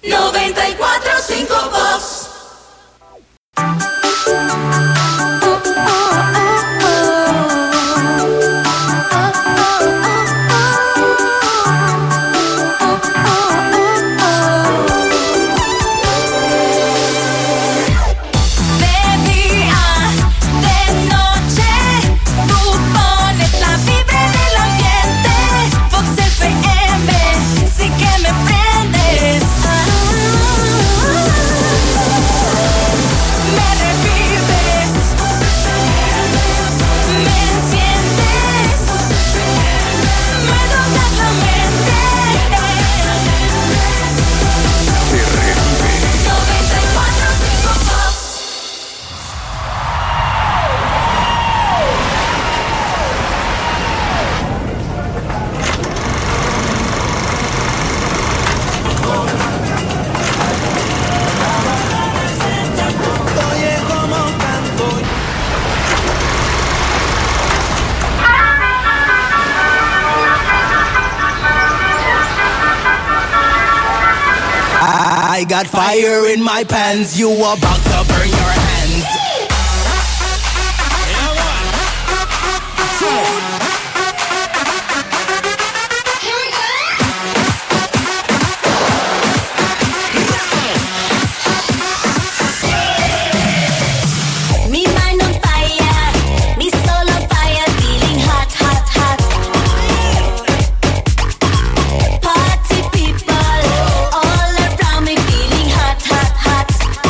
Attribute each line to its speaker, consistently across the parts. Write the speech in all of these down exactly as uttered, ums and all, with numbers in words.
Speaker 1: noventa y cuatro punto cinco Voz.
Speaker 2: I got fire in my pants, you about to burn your hands.
Speaker 3: Yeah, man.
Speaker 1: Here we go. Me mind on fire, me soul on fire, feeling hot, hot, hot. Party people all around me, feeling hot, hot, hot.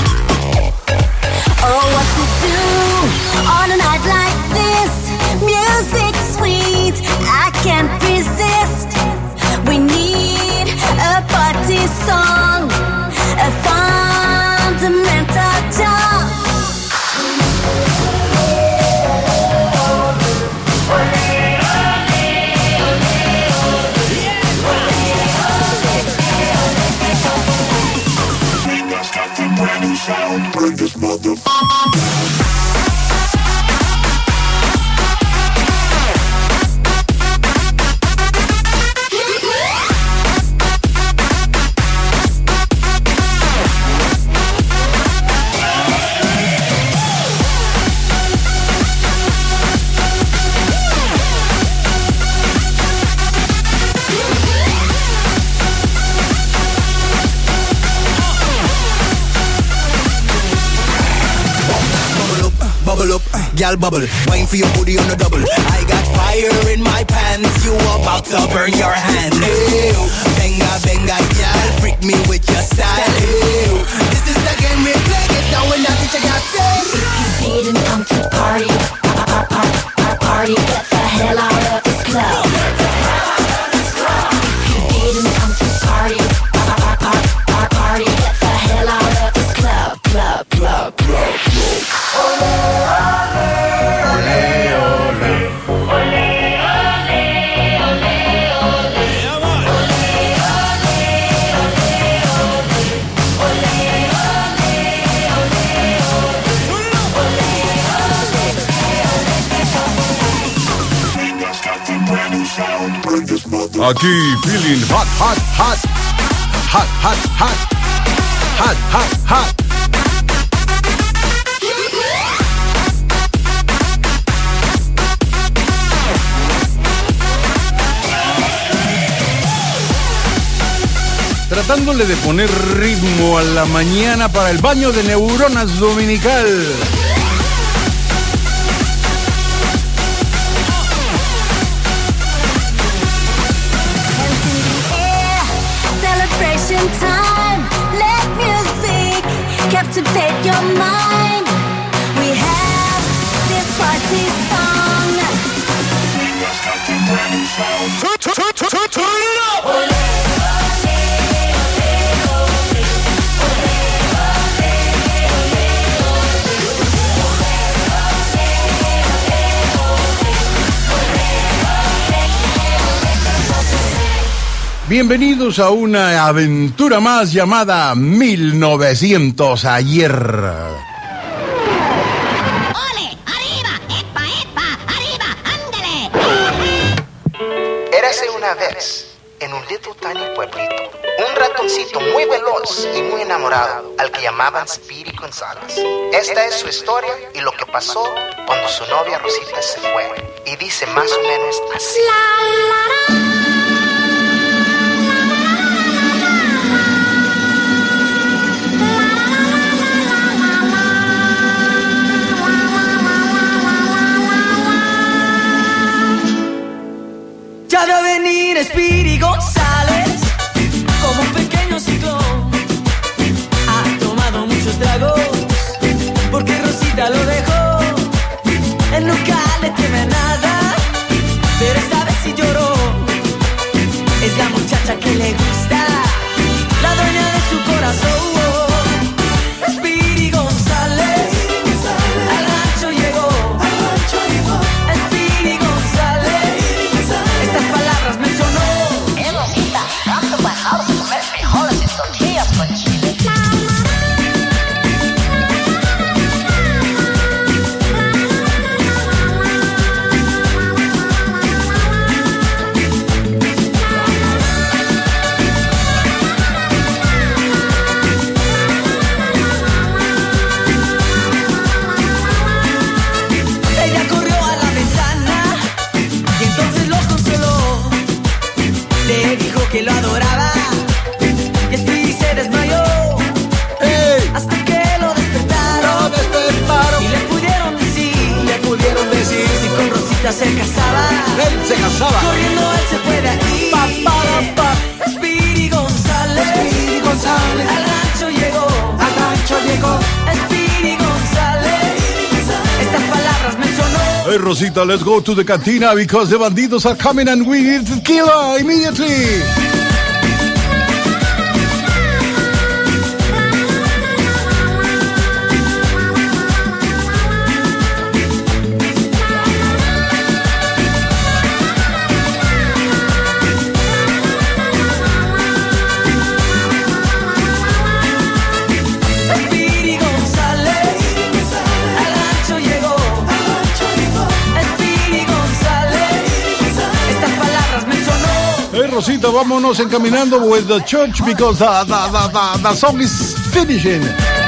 Speaker 1: Oh, what to do on a night like this? Music sweet, I can't resist. We need a party song, a fundamental talk.
Speaker 2: Bubble up, gal bubble, wine for your booty on the double. I got fire in my pants, you about to burn your hands. Ew. Benga, benga, gal, freak me with your style. Ew. This is the game we play, get down when that teacher got said.
Speaker 1: If you didn't come to party, par- par- par- par- party, get the hell out of this club. If you didn't come to party, par- par- par- par- party, get the hell out of this club, club, club, club, club.
Speaker 3: Yeah, man.
Speaker 4: Aquí feeling hot, hot, hot, hot, hot, hot, hot, hot, hot. Tratándole de poner ritmo a la mañana para el baño de neuronas dominical.
Speaker 1: Hands in the air, celebration time. Let music captivate your mind. We have this party song.
Speaker 3: Turn it up.
Speaker 4: Bienvenidos a una aventura más llamada mil novecientos ayer.
Speaker 5: ¡Ole! ¡Arriba! ¡Epa, epa! ¡Arriba! ¡Ándale!
Speaker 6: Érase una vez, en un little tiny pueblito, un ratoncito muy veloz ojos y muy enamorado, al que llamaban Speedy González. Esta es su historia y lo que pasó cuando su novia Rosita se fue. Y dice más o menos así.
Speaker 7: Ya veo venir Speedy González como un pequeño ciclón. Ha tomado muchos tragos porque Rosita lo dejó. Él nunca le teme nada, pero esta vez sí lloró. Es la muchacha que le gusta, la dueña de su corazón. Speedy González al rancho llegó. Speedy González estas palabras mencionó.
Speaker 5: Eh, Rosita, tanto bajado de comer frijoles y tortillas con chile.
Speaker 7: Ella corrió a la ventana y entonces lo consoló. Le dijo que lo adoraba y Speedy se desmayó.
Speaker 4: ¡Ey!
Speaker 7: Hasta que lo despertaron,
Speaker 4: ¡Lo despertaron!
Speaker 7: y le pudieron decir,
Speaker 4: Le pudieron decir,
Speaker 7: si con Rosita se casaba,
Speaker 4: él se casaba.
Speaker 7: corriendo él se fue de ahí.
Speaker 4: Pa, para, pa.
Speaker 7: Speedy González,
Speaker 4: Speedy González.
Speaker 7: al rancho llegó.
Speaker 4: Al rancho llegó.
Speaker 7: Speedy González, estas palabras mencionó.
Speaker 4: Hey, Rosita, let's go to the cantina because the bandidos are coming and we need to kill her immediately.
Speaker 7: Speedy González, al rancho llegó. Speedy González, estas palabras mencionó.
Speaker 4: Hey, Rosita, vámonos encaminando with the church because the, the, the, the, the song is finishing.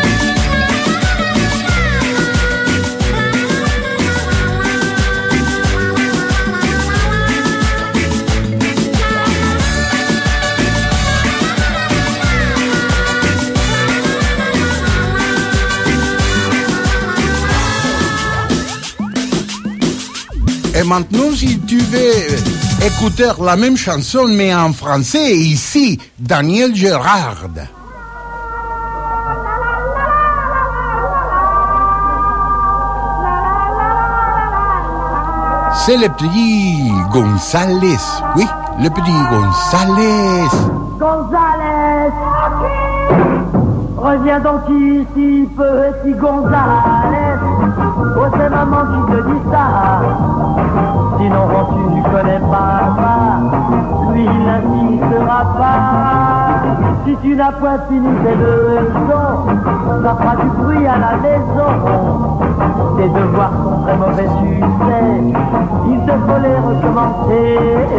Speaker 4: Et maintenant, si tu veux écouter la même chanson, mais en français, ici, Daniel Gérard. C'est le petit González, oui, le petit González.
Speaker 8: González, reviens donc ici, petit González. Oh, c'est maman qui te dit ça. Sinon, tu ne connais pas ça. Lui, il n'insistera pas. Si tu n'as point fini tes leçons, ça fera du bruit à la maison. Tes devoirs sont très mauvais, tu sais. Il te faut les recommencer.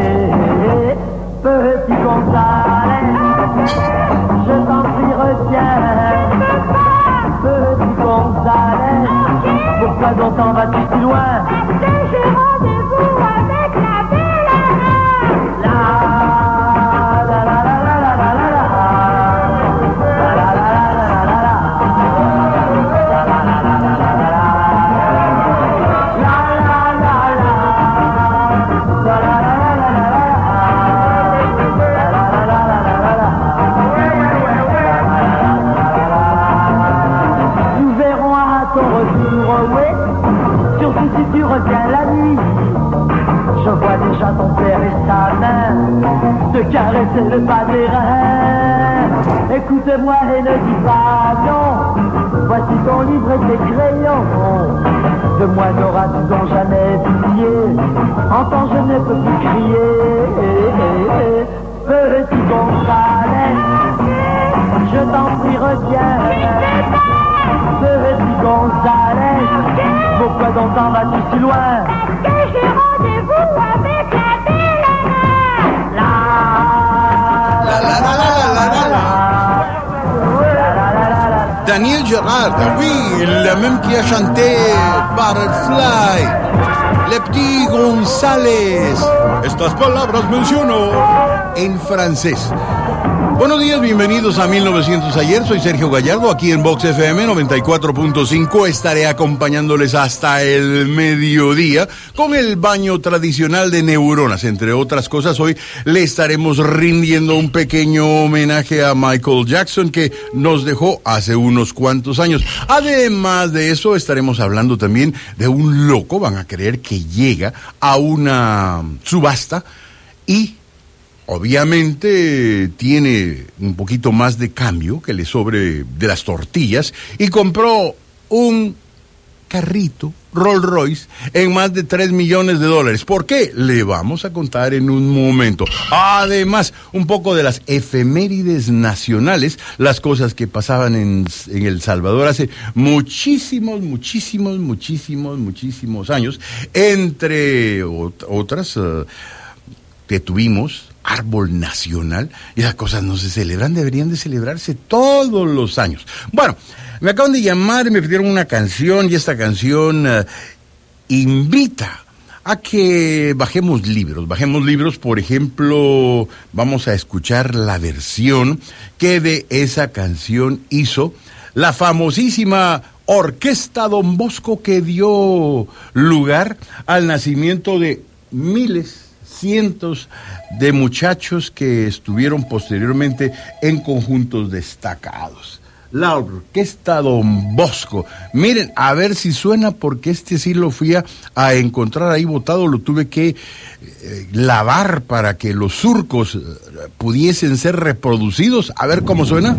Speaker 8: Petit González, je t'en prie, retiens. Petit González, pourquoi donc t'en vas-tu si loin?
Speaker 1: Parce que j'ai rendez-vous avec la belle Anna.
Speaker 8: La la la la la la la la la. La la la la la la la la. La la la la la la la la. La la la la. La la la la la la la. La la la la la la la. Nous verrons à ton retour, oui. Surtout si tu reviens la nuit. Je vois déjà ton père et sa main te caresser le bas des reins. Écoute-moi et ne dis pas non. Voici ton livre et tes crayons. De moi n'auras-tu donc jamais pitié. Entends, je ne peux plus crier. Petit González, je t'en prie, reviens. Petit González, pourquoi donc t'en vas-tu si loin?
Speaker 1: Parce que j'ai rendez-vous avec la belle Anna.
Speaker 8: La la la la la la la.
Speaker 4: Daniel Gerard, oui, le même qui a chanté Butterfly. Le Petit González. Estas palabras menciono en francés. Buenos días, bienvenidos a mil novecientos ayer. Soy Sergio Gallardo, aquí en Vox F M noventa y cuatro punto cinco. Estaré acompañándoles hasta el mediodía con el baño tradicional de neuronas. Entre otras cosas, hoy le estaremos rindiendo un pequeño homenaje a Michael Jackson, que nos dejó hace unos cuantos años. Además de eso, estaremos hablando también de un loco, van a creer, que llega a una subasta y obviamente tiene un poquito más de cambio que le sobre de las tortillas y compró un carrito Rolls Royce en más de tres millones de dólares. ¿Por qué? Le vamos a contar en un momento. Además, un poco de las efemérides nacionales, las cosas que pasaban en, en El Salvador hace muchísimos, muchísimos, muchísimos, muchísimos años, entre ot- otras uh, que tuvimos árbol nacional, y esas cosas no se celebran, deberían de celebrarse todos los años. Bueno, me acaban de llamar y me pidieron una canción, y esta canción uh, invita a que bajemos libros, bajemos libros, por ejemplo, vamos a escuchar la versión que de esa canción hizo la famosísima Orquesta Don Bosco, que dio lugar al nacimiento de miles, cientos de muchachos que estuvieron posteriormente en conjuntos destacados. La Orquesta Don Bosco. Miren, a ver si suena, porque este sí lo fui a, a encontrar ahí botado, lo tuve que eh, lavar para que los surcos eh, pudiesen ser reproducidos. A ver cómo suena.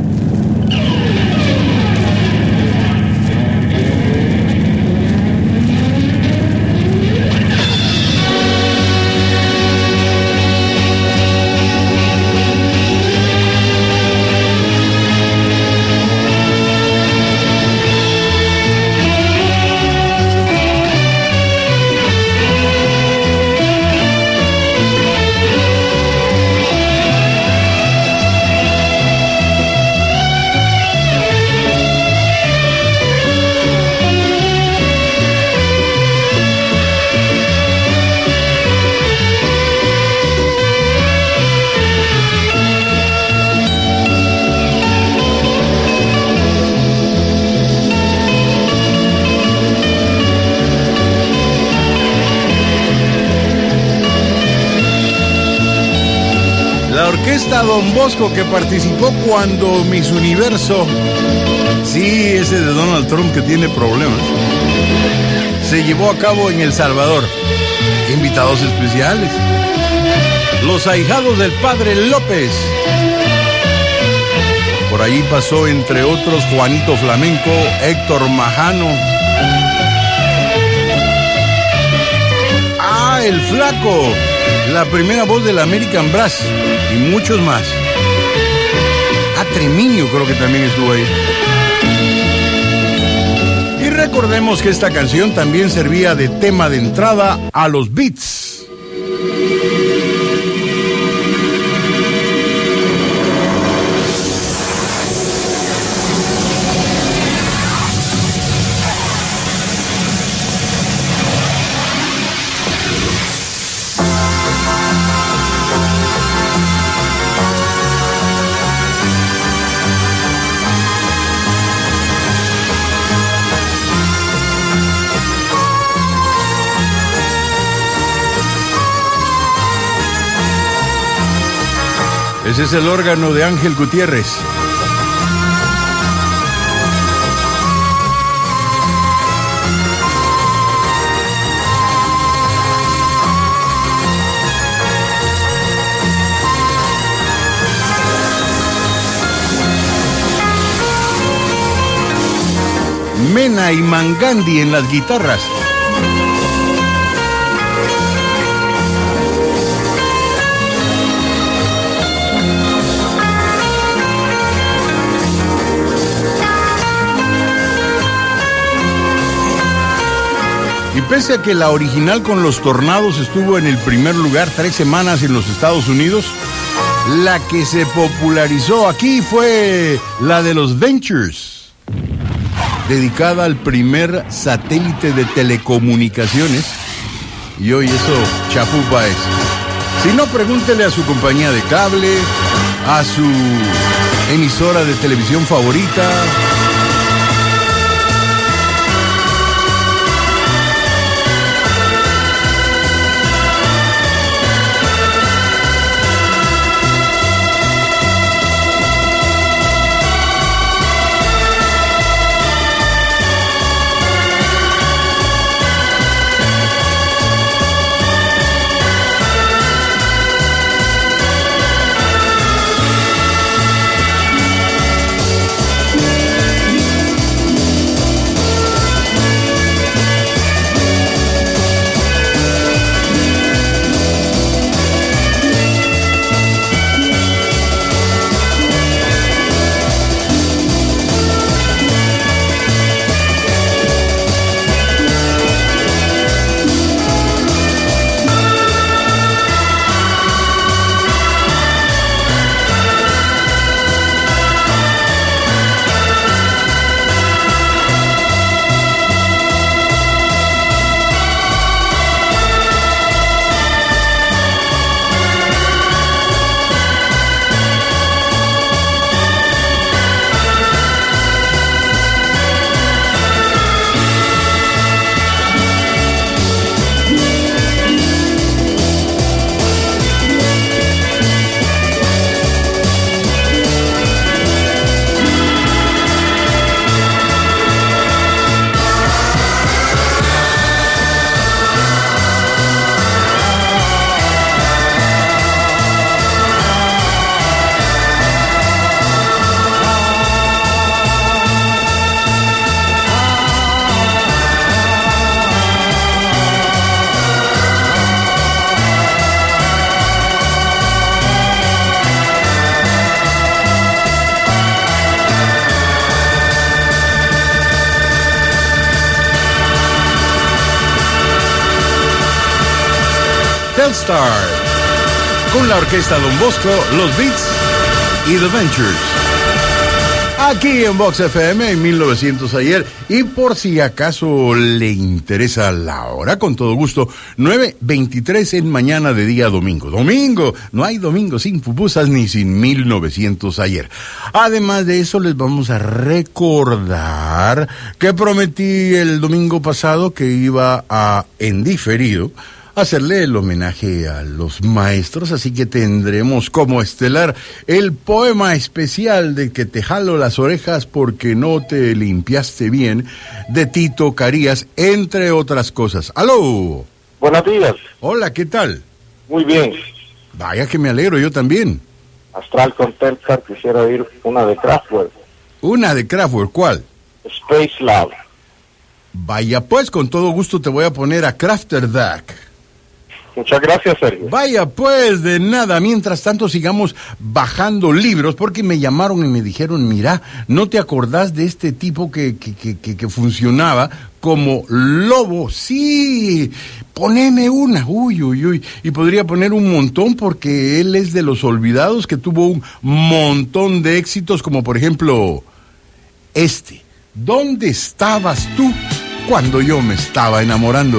Speaker 4: Orquesta Don Bosco, que participó cuando Miss Universo, sí, ese de Donald Trump que tiene problemas, se llevó a cabo en El Salvador. Invitados especiales: los ahijados del padre López. Por ahí pasó, entre otros, Juanito Flamenco, Héctor Majano, ah, el Flaco, la primera voz del American Brass, y muchos más. Ah, Tremiño creo que también estuvo ahí. Y recordemos que esta canción también servía de tema de entrada a los Beats. Ese es el órgano de Ángel Gutiérrez. Mena y Mangandi en las guitarras. Y pese a que la original con los Tornados estuvo en el primer lugar tres semanas en los Estados Unidos, la que se popularizó aquí fue la de los Ventures. dedicada al primer satélite de telecomunicaciones. Y hoy eso chapupa es. Si no, pregúntele a su compañía de cable, a su emisora de televisión favorita. Telstar, con la orquesta Don Bosco, los Beats y The Ventures. Aquí en Vox F M en mil novecientos ayer. Y por si acaso le interesa la hora, con todo gusto, nueve veintitrés en mañana de día domingo. Domingo, no hay domingo sin pupusas ni sin mil novecientos ayer. Además de eso, les vamos a recordar que prometí el domingo pasado que iba a, en diferido, hacerle el homenaje a los maestros, así que tendremos como estelar el poema especial de Que te jalo las orejas porque no te limpiaste bien, de Tito Carías, entre otras cosas. ¡Aló!
Speaker 9: Buenos días.
Speaker 4: Hola, ¿qué tal?
Speaker 9: Muy bien.
Speaker 4: Vaya que me alegro, yo también.
Speaker 9: Astral con Telstar, quisiera oír una de Kraftwerk.
Speaker 4: ¿Una de Kraftwerk? ¿Cuál?
Speaker 9: Space Love.
Speaker 4: Vaya pues, con todo gusto te voy a poner a Kraftwerk.
Speaker 9: Muchas gracias, Sergio.
Speaker 4: Vaya pues, de nada. Mientras tanto sigamos bajando libros, porque me llamaron y me dijeron, mira, ¿no te acordás de este tipo que, que, que, que, que funcionaba como lobo? Sí, poneme una, uy, uy, uy. Y podría poner un montón porque él es de los olvidados que tuvo un montón de éxitos, como por ejemplo este. ¿Dónde estabas tú cuando yo me estaba enamorando?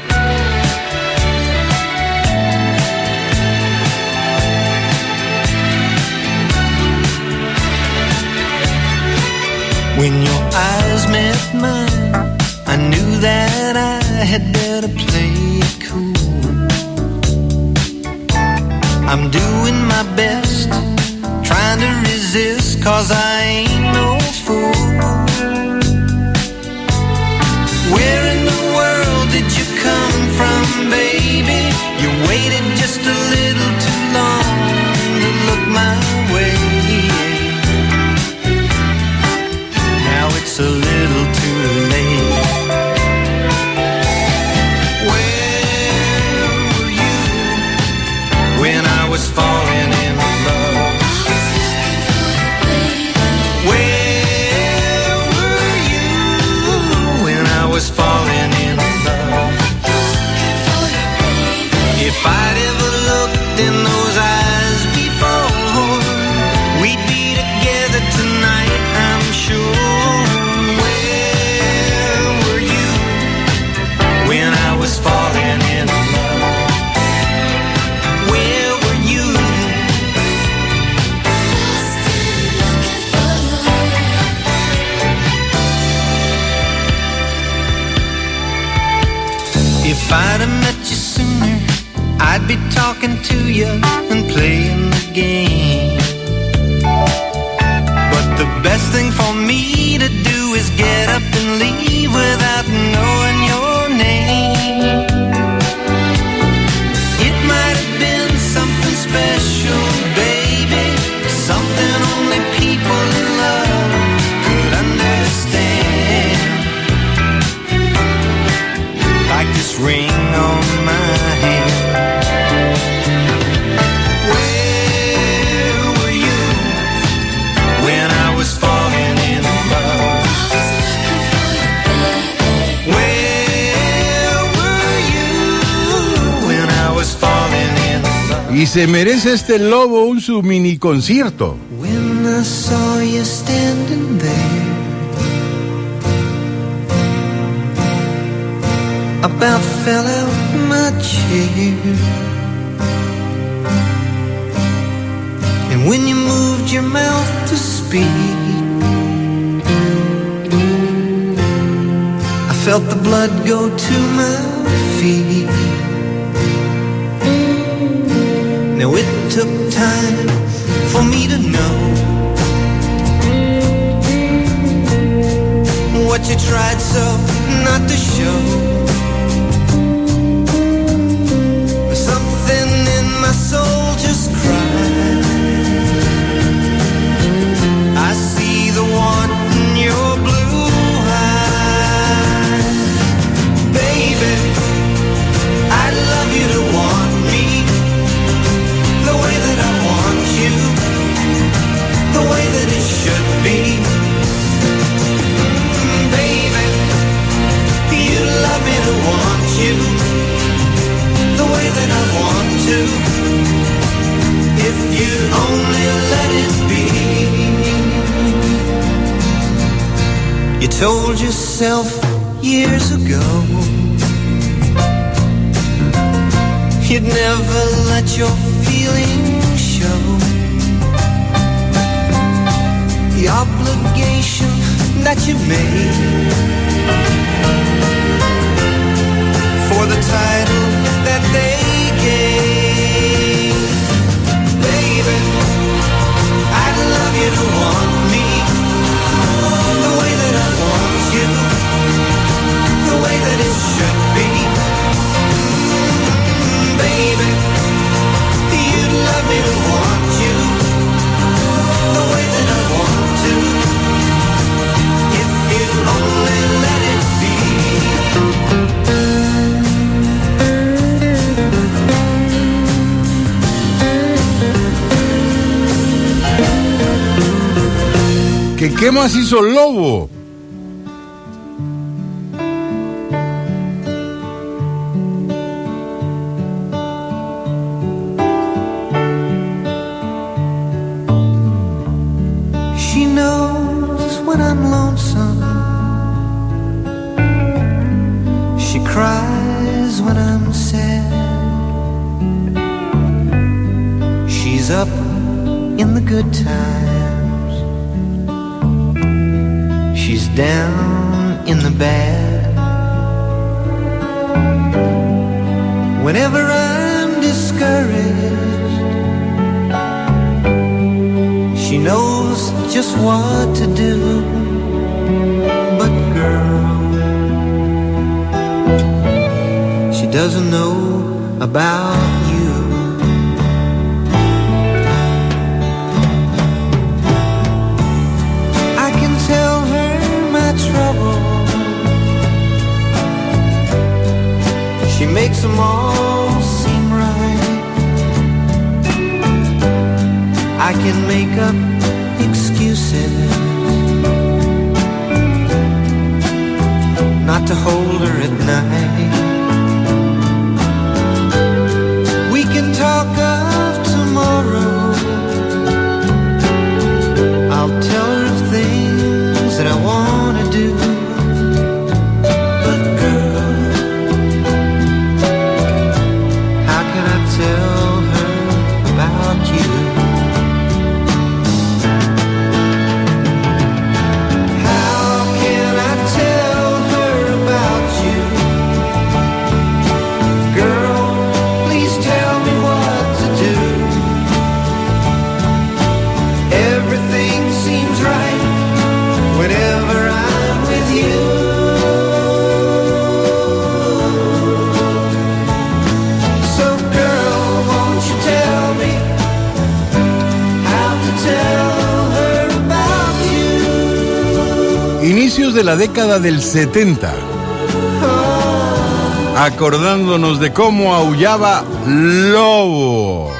Speaker 10: When your eyes met mine, I knew that I had better play it cool. I'm doing my best, trying to resist, cause I ain't no fool. Where in the world did you come from, baby? You waited just a little too long to look my way. It's a little too late. Where were you when I was falling in love? Where were you when I was falling in love? If I'd ever looked in those eyes before, If I'd have met you sooner, I'd be talking to you and playing the game. But the best thing for me to do is get up and leave without knowing your name. It might have been something special, baby, something only people in love could understand. Like this ring on my hand. Where were you when I was falling in love? Where were you when I was falling in love?
Speaker 4: Y se merece este lobo un su mini concierto.
Speaker 10: When I saw you standing there, about fell out my chair. And when you moved your mouth to speak, I felt the blood go to my feet. Now it took time for me to know what you tried so not to show. Something in my soul just cried. I see the want in your blue eyes. Baby, I'd love you to want me the way that I want you, the way that it should be. Baby, you'd love me to want you the way that I want to, if you'd only let it be. You told yourself years ago you'd never let your feelings show. The obligation that you made for the title that they gave. Baby, I'd love you to want me the way that I want you, the way that it should be. Baby, you'd love me to want you the way that I want to, if you'd only let it be.
Speaker 4: ¿Qué, qué más hizo Lobo?
Speaker 10: She knows when I'm lonesome. She cries when I'm sad. She's up in the good times. She's down in the bad. Whenever I'm discouraged, she knows just what to do. But girl, she doesn't know about you. I can tell her my trouble. She makes them all seem right. I can make up excuses not to hold her at night. We can talk of tomorrow. I'll tell her of things that I want to do. But girl, how can I tell her about you? How can I tell her about you?
Speaker 4: Inicios de la década del setenta. Acordándonos de cómo aullaba Lobo.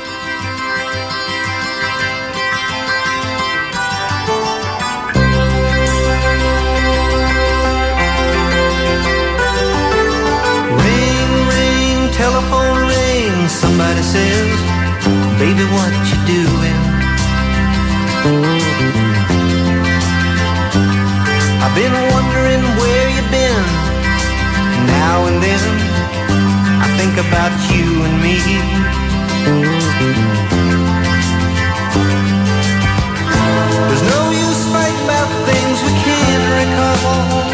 Speaker 10: Ring, ring, telephone ring. Somebody says, baby, what you doing? I've been wondering where you've been. Now and then I think about you and me. There's no use fighting about things we can't recall,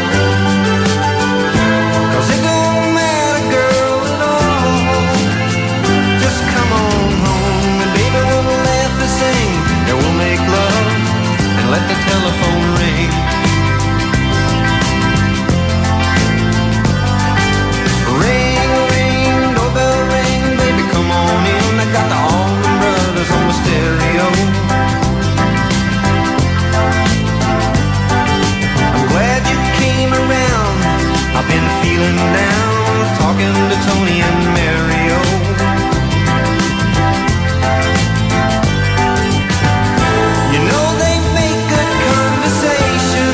Speaker 10: 'cause it don't matter, girl, at all. Just come on home and baby, we'll laugh and sing, and we'll make love and let the telephone ring. Got the Allman Brothers on the stereo. I'm glad you came around. I've been feeling down, talking to Tony and Mario. You know they make good conversation,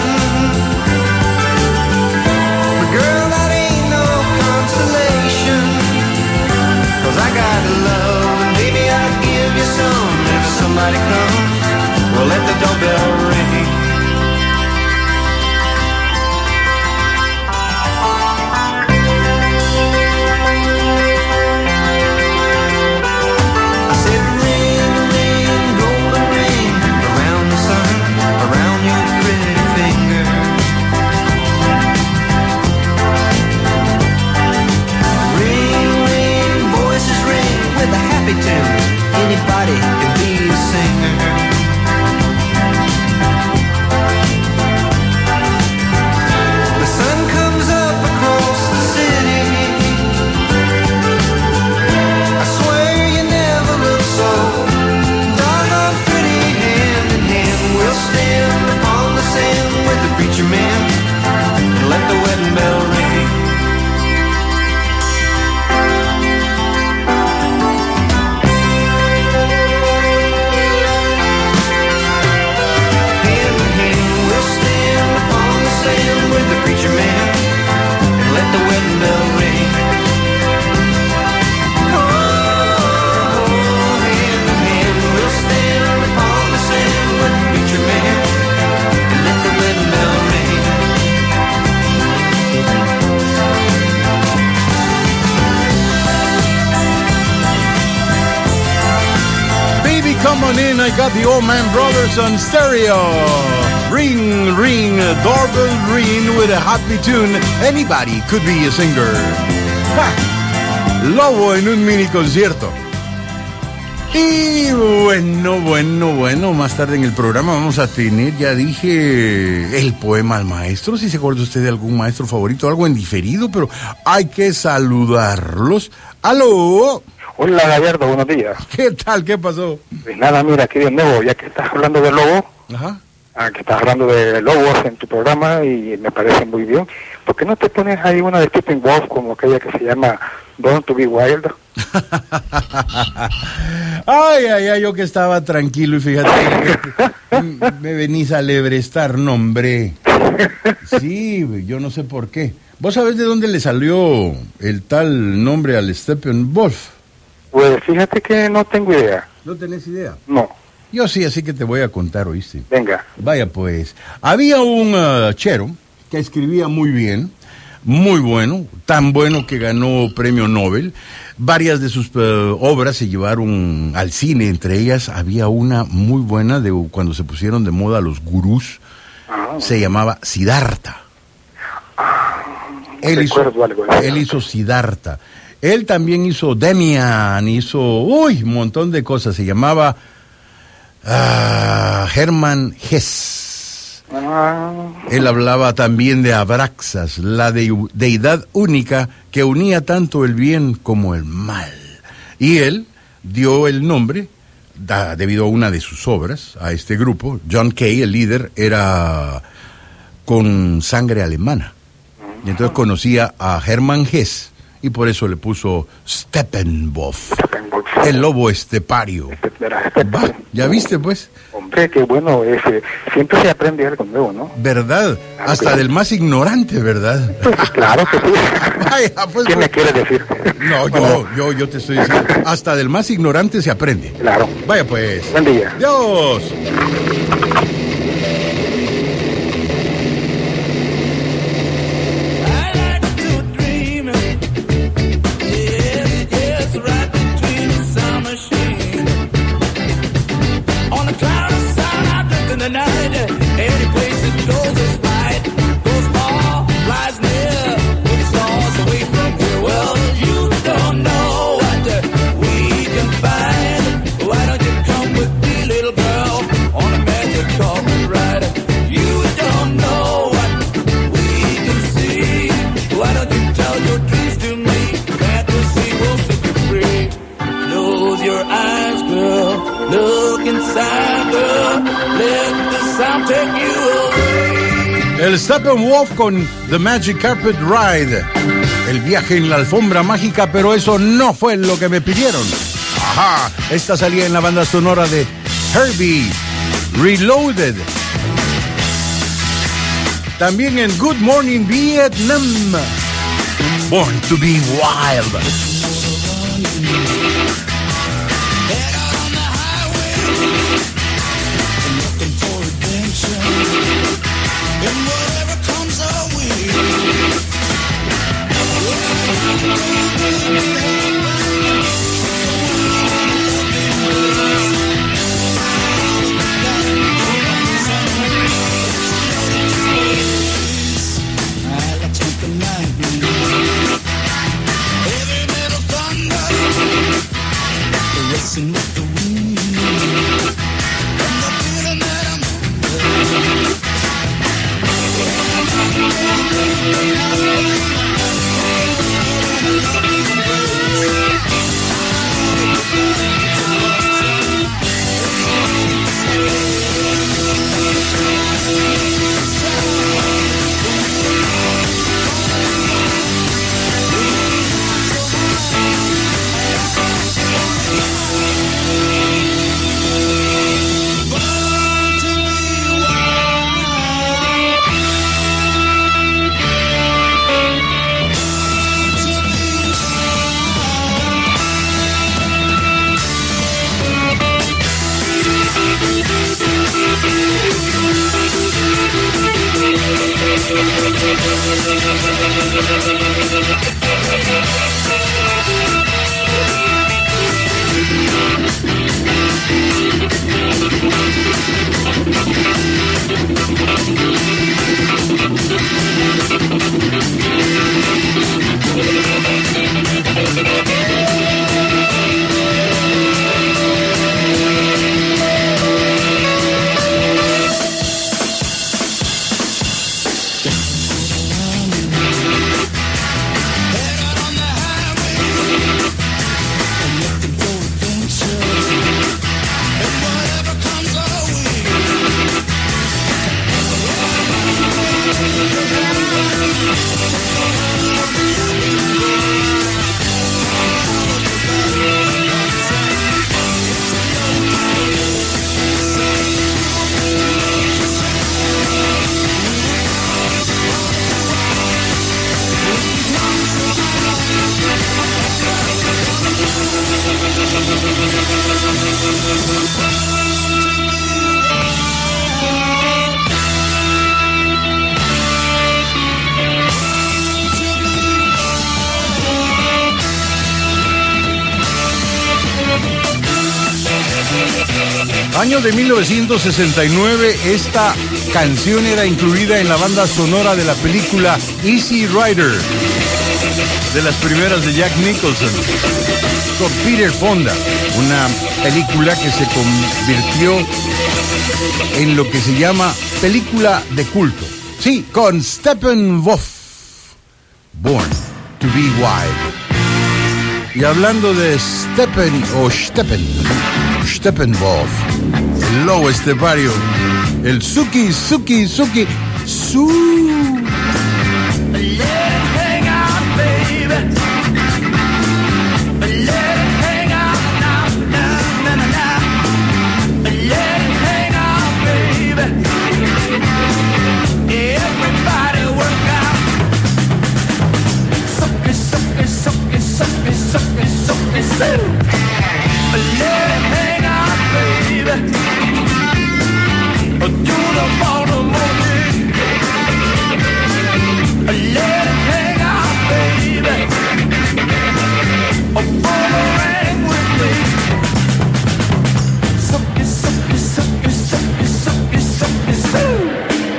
Speaker 10: but girl, that ain't no consolation, 'cause I got love. I'll give you some if somebody comes. Well, let the doorbell ring. I said ring, ring, golden ring, around the sun, around your pretty finger. Ring, ring, voices ring with a happy tune. Anybody can be a singer. The sun comes up across the city. I swear you never look so doggone pretty. Hand in hand we'll stand upon the sand with the preacher man and let the wedding bell ring. With the preacher man and let the wedding bell ring. Oh, hand in hand we'll stand upon the sand with the preacher man and let the wedding bell ring.
Speaker 4: Baby, come on in, I got the Allman Brothers on stereo. Ring, ring, doorbell ring with a happy tune. Anybody could be a singer. ¡Ja! Lobo en un mini concierto. Y bueno, bueno, bueno, más tarde en el programa vamos a tener, ya dije, el poema al maestro. Si se acuerda usted de algún maestro favorito, algo en diferido, pero hay que saludarlos. ¡Aló!
Speaker 9: Hola, Gallardo, buenos días.
Speaker 4: ¿Qué tal? ¿Qué pasó?
Speaker 9: Pues nada, mira, aquí de nuevo, ya que estás hablando de Lobo.
Speaker 4: Ajá.
Speaker 9: Ah, que estás hablando de lobos en tu programa y me parece muy bien. ¿Por qué no te pones ahí una de Stephen Wolf como aquella que se llama Born to be Wild?
Speaker 4: Ay, ay, ay, yo que estaba tranquilo y fíjate que me venís a lebrestar, nombre. Sí, yo no sé por qué. ¿Vos sabés de dónde le salió el tal nombre al Stephen Wolf?
Speaker 9: Pues fíjate que no tengo idea.
Speaker 4: ¿No tenés idea?
Speaker 9: No.
Speaker 4: Yo sí, así que te voy a contar, ¿oíste?
Speaker 9: Venga.
Speaker 4: Vaya pues, había un uh, chero que escribía muy bien, muy bueno, tan bueno que ganó premio Nobel. Varias de sus uh, obras se llevaron al cine, entre ellas había una muy buena de cuando se pusieron de moda los gurús, ah. Se llamaba Siddhartha.
Speaker 9: Ah,
Speaker 4: él, hizo,
Speaker 9: algo
Speaker 4: él hizo Siddhartha. Él también hizo Demian, hizo, uy, un montón de cosas, se llamaba... Uh, Hermann Hesse. Ah. Él hablaba también de Abraxas, la de, deidad única que unía tanto el bien como el mal. Y él dio el nombre, da, debido a una de sus obras, a este grupo. John Kay, el líder, era con sangre alemana. Y entonces conocía a Hermann Hesse y por eso le puso Steppenwolf, el lobo estepario. Va, ¿ya viste pues?
Speaker 9: Hombre, qué bueno, es, eh, siempre se aprende algo nuevo, ¿no?
Speaker 4: ¿Verdad?
Speaker 9: Claro,
Speaker 4: Hasta
Speaker 9: que
Speaker 4: del
Speaker 9: sí.
Speaker 4: más ignorante, ¿verdad?
Speaker 9: Pues claro que sí.
Speaker 4: Vaya, pues,
Speaker 9: ¿Qué
Speaker 4: pues.
Speaker 9: me quiere decir?
Speaker 4: No, yo, yo, yo te estoy diciendo, hasta del más ignorante se aprende.
Speaker 9: Claro.
Speaker 4: Vaya pues.
Speaker 9: Buen día.
Speaker 4: Dios.
Speaker 11: The night, any place it goes is right. Goes far, flies near, with the stars away from here. Well, you don't know what we can find. Why don't you come with me, little girl, on a magic carpet ride? You don't know what we can see. Why don't you tell your dreams to me? Fantasy will set you free. Close your eyes, girl. Look inside, girl. Let the sound take you away.
Speaker 4: El Steppenwolf con The Magic Carpet Ride. El viaje en la alfombra mágica, pero eso no fue lo que me pidieron. Ajá, esta salía en la banda sonora de Herbie Reloaded. También en Good Morning Vietnam. Born to be Wild.
Speaker 10: And whatever comes our way. I like something lightning, heavy metal thunder, racing with the wind, and the feeling that I'm
Speaker 4: Año de mil novecientos sesenta y nueve, esta canción era incluida en la banda sonora de la película Easy Rider, de las primeras de Jack Nicholson, con Peter Fonda, una película que se convirtió en lo que se llama película de culto. Sí, con Steppenwolf, Born to be Wild. Y hablando de Steppen o Steppen, Steppenwolf, el lobo estepario, el Suki, Suki, Suki, Su.
Speaker 11: Let it hang out, baby. Let it hang out now, now, now, now, now. Let it hang out, baby. Everybody work out. Suck it, suck it, suck it, suck it, suck it, suck it, suck it. Let it hang out, baby. Do the Baltimore thing. Let it hang out, baby. A boomerang with me. Suck it, suck it, suck it, suck it, suck it, suck it, suck it.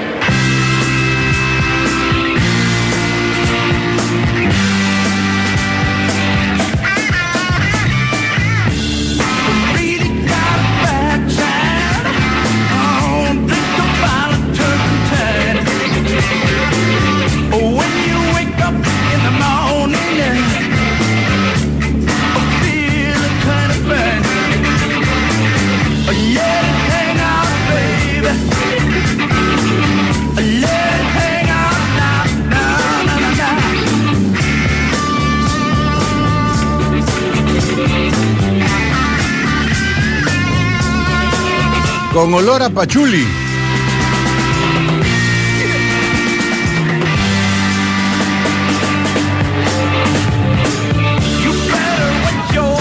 Speaker 11: Really got a bad time. Oh, drink the bottle, turpentine. When you wake up in the morning, I'm feeling kind of bad. Let it hang out, baby. Let it hang out now, now, now, now, now.
Speaker 4: Con olor a pachuli.